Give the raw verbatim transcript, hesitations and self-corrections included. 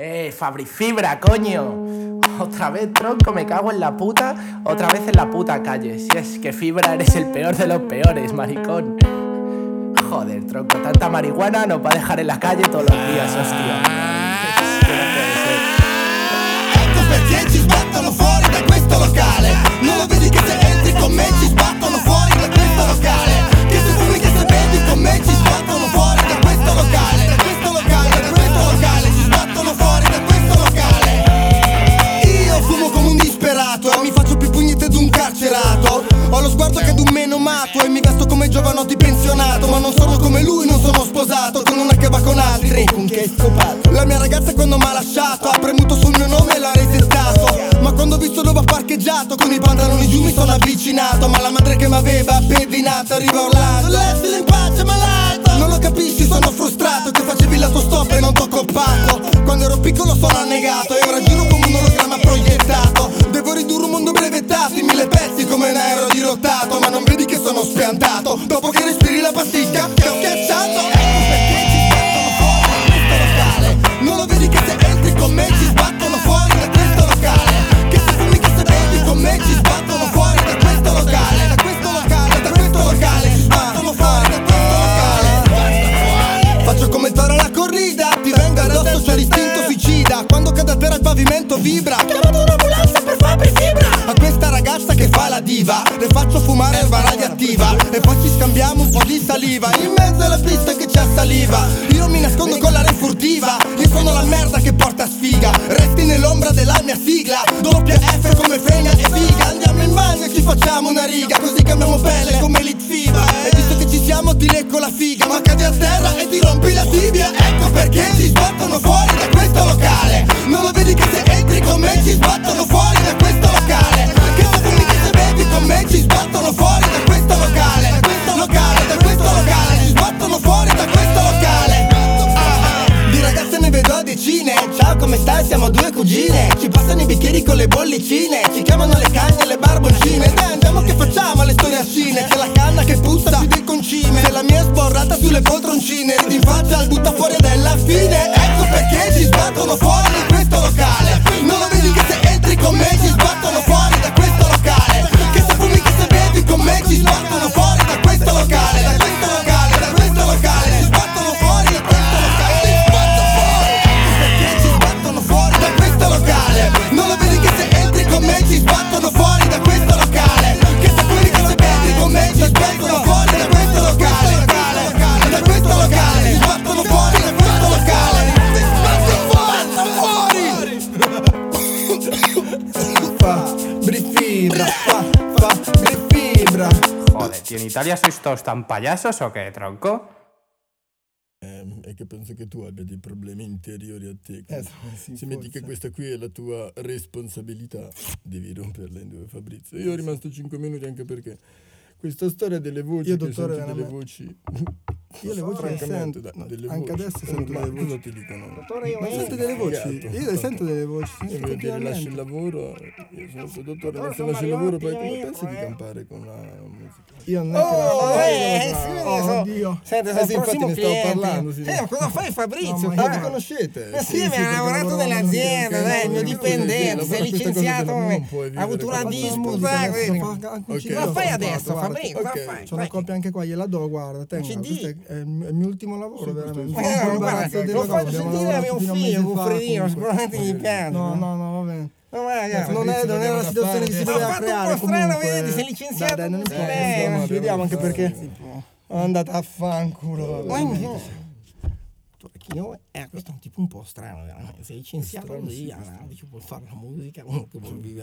Eh, Fabri Fibra, coño. Otra vez, tronco, me cago en la puta. Otra vez en la puta calle. Si es que Fibra eres el peor de los peores, maricón. Joder, tronco, tanta marihuana nos va a dejar en la calle todos los días, hostia. Es que no puede ser. Ecco perché ci sbattono fuori da questo locale. Non lo vedi che se entri con me ci sbattono fuori da questo locale. Che se fumi, che se bevi con me ci sbattono fuori da questo locale. Da questo locale, da questo locale, ci sbattono fuori da questo locale. Io fumo come un disperato e mi faccio più pugnette d'un carcerato. Ho lo sguardo che d'un menomato e mi vesto come Giovanotti pensionato. Ma non sono come lui, non sono sposato con una che va con altri. Con che scopato. La mia ragazza quando m'ha lasciato ha premuto sul mio nome e l'ha resettato. Ma quando ho visto dove ho parcheggiato con i pantaloni giù mi sono avvicinato. Ma la madre che m'aveva pedinato arriva urlando: lasciala in pace malato. Non lo capisci, sono frustrato che facevi l'autostop e non t'ho coppato. Quando ero piccolo sono annegato e ora giro come un ologramma proiettato. Devo ridurre un mondo brevettato in mille pezzi come un aereo dirottato. Ma non vedi che sono spiantato dopo che respiri la pasticca che ho schiacciato. Ecco perché ci sbattono fuori da questo locale. Non lo vedi che se entri con me ci sbattono fuori da questo locale. Che se fumi, che se bevi con me ci sbattono fuori da questo locale. Da questo locale, da questo locale, ci sbattono fuori da questo locale. Faccio come il toro alla corrida, ti vengo addosso, c'è l'istinto suicida. Quando cade a terra il pavimento vibra. Chiamate un'ambulanza per Fabri Fibra. A questa ragazza che fa la diva le faccio fumare erba radioattiva e poi ci scambiamo un po' di saliva in mezzo alla pista che c'è saliva. Io mi nascondo con l'aria furtiva. Io sono la merda che porta sfiga. Resti nell'ombra della mia sigla. Doppia F come frena e figa. Andiamo in bagno e ci facciamo una riga. Così cambiamo pelle come l'itfiba. E visto che ci siamo ti lecco la figa. Ma cadi a terra e ti rompi la tibia. Ecco perché ci sbattono fuori da questo locale. Non lo vedi che se entri con me ci sbattono fuori da questo locale. Che se fumi, che se bevi con me ci sbattono fuori da questo locale. Da questo locale, da questo locale, ci sbattono fuori da questo locale. Ah, di ragazze ne vedo a decine. Ciao, come stai? Siamo due cugine. Ci passano i bicchieri con le bollicine. Ci chiamano le cagne e le barboncine. Dai, andiamo che facciamo le storie a cine. C'è la canna che puzza più del concime. C'è la mia sborrata sulle poltroncine. Ridi in faccia al butta fuori della fine. Ecco perché ci sbattono fuori da questo locale. Non lo vedi che se entri con me ci sbattono fuori da questo locale. Che se fumi, che se bevi con me ci sbattono fuori da questo locale. Da questo locale, da questo locale, ci sbattono fuori da questo locale. Perché ci sbattono fuori da questo locale. Non lo vedi che se entri con me ci sbattono fuori da questo locale. Che se fumi, che se bevi con me ci sbattono fuori da questo locale. Da questo locale, ci sbattono fuori da questo locale. Fabri Fibra, fa, Fabri Fibra. Joder, tío, ¿en Italia sois todos tan payasos o qué, tronco? Eh, è che penso che tu abbia dei problemi interiori a te. Eh, sì, Se metti forse. che questa qui è la tua responsabilità, devi romperla in due, Fabrizio. Io ho rimasto cinque minuti anche perché questa storia delle voci, Io, che dottore, senti delle veramente- voci... Io le voci le francamente, sento, da- no, delle anche voci. adesso sento Ma delle voci. cosa ti dicono? Ma sento delle voci, io le sento delle voci, sì, Io voglio dire, lasci il continuamente. lavoro, io sono il tuo dottore, ma se sono lasci il lavoro poi Mariotti, come io, pensi di eh. campare con la musica? Io non è che Oh, la- eh, sì, oh, so- oddio. Senti, Eh sono sì, il infatti prossimo ne stavo cliente. parlando, sì. Eh, ma cosa fai, Fabrizio? No, ma Ma Dai. vi conoscete? Eh sì, sì, mi perché ha lavorato lavoravo nell'azienda, nell'azienda, dai, il mio sì, dipendente, sì, sei lavora questa cosa licenziato, che non eh, puoi ha vivere avuto una con la Faccio disputa, musica, così. adesso fa- anche un Ok. C D Cosa ho fai fatto, adesso, guarda, Fabrizio? ok. Cosa fai? c'ho una Vai. coppia anche qua, gliela do, guarda, tenga, C D. questo è, è il mio, è il mio ultimo lavoro, Sì, veramente. questo è- Un po' Eh, guarda, imbarazzo a dire lo la cosa, faccio abbiamo sentire a lavorato mio fino a un mese figlio, fa, Goffredino, comunque. sicuramente gli piace. No, no, no, va bene. No, vai, ragazzi. Non, è, non era la situazione che si Ha doveva fatto un creare, po' strano, comunque. vedi, sei licenziato Dai, dai, non così, importa, eh, insomma, ma- ci vediamo anche perché è andata a fanculo. Ma no. Io, eh, questo è un tipo un po' strano, veramente. Sei licenziato così, ah, dici, vuol fare la musica, uno che vuol vivere.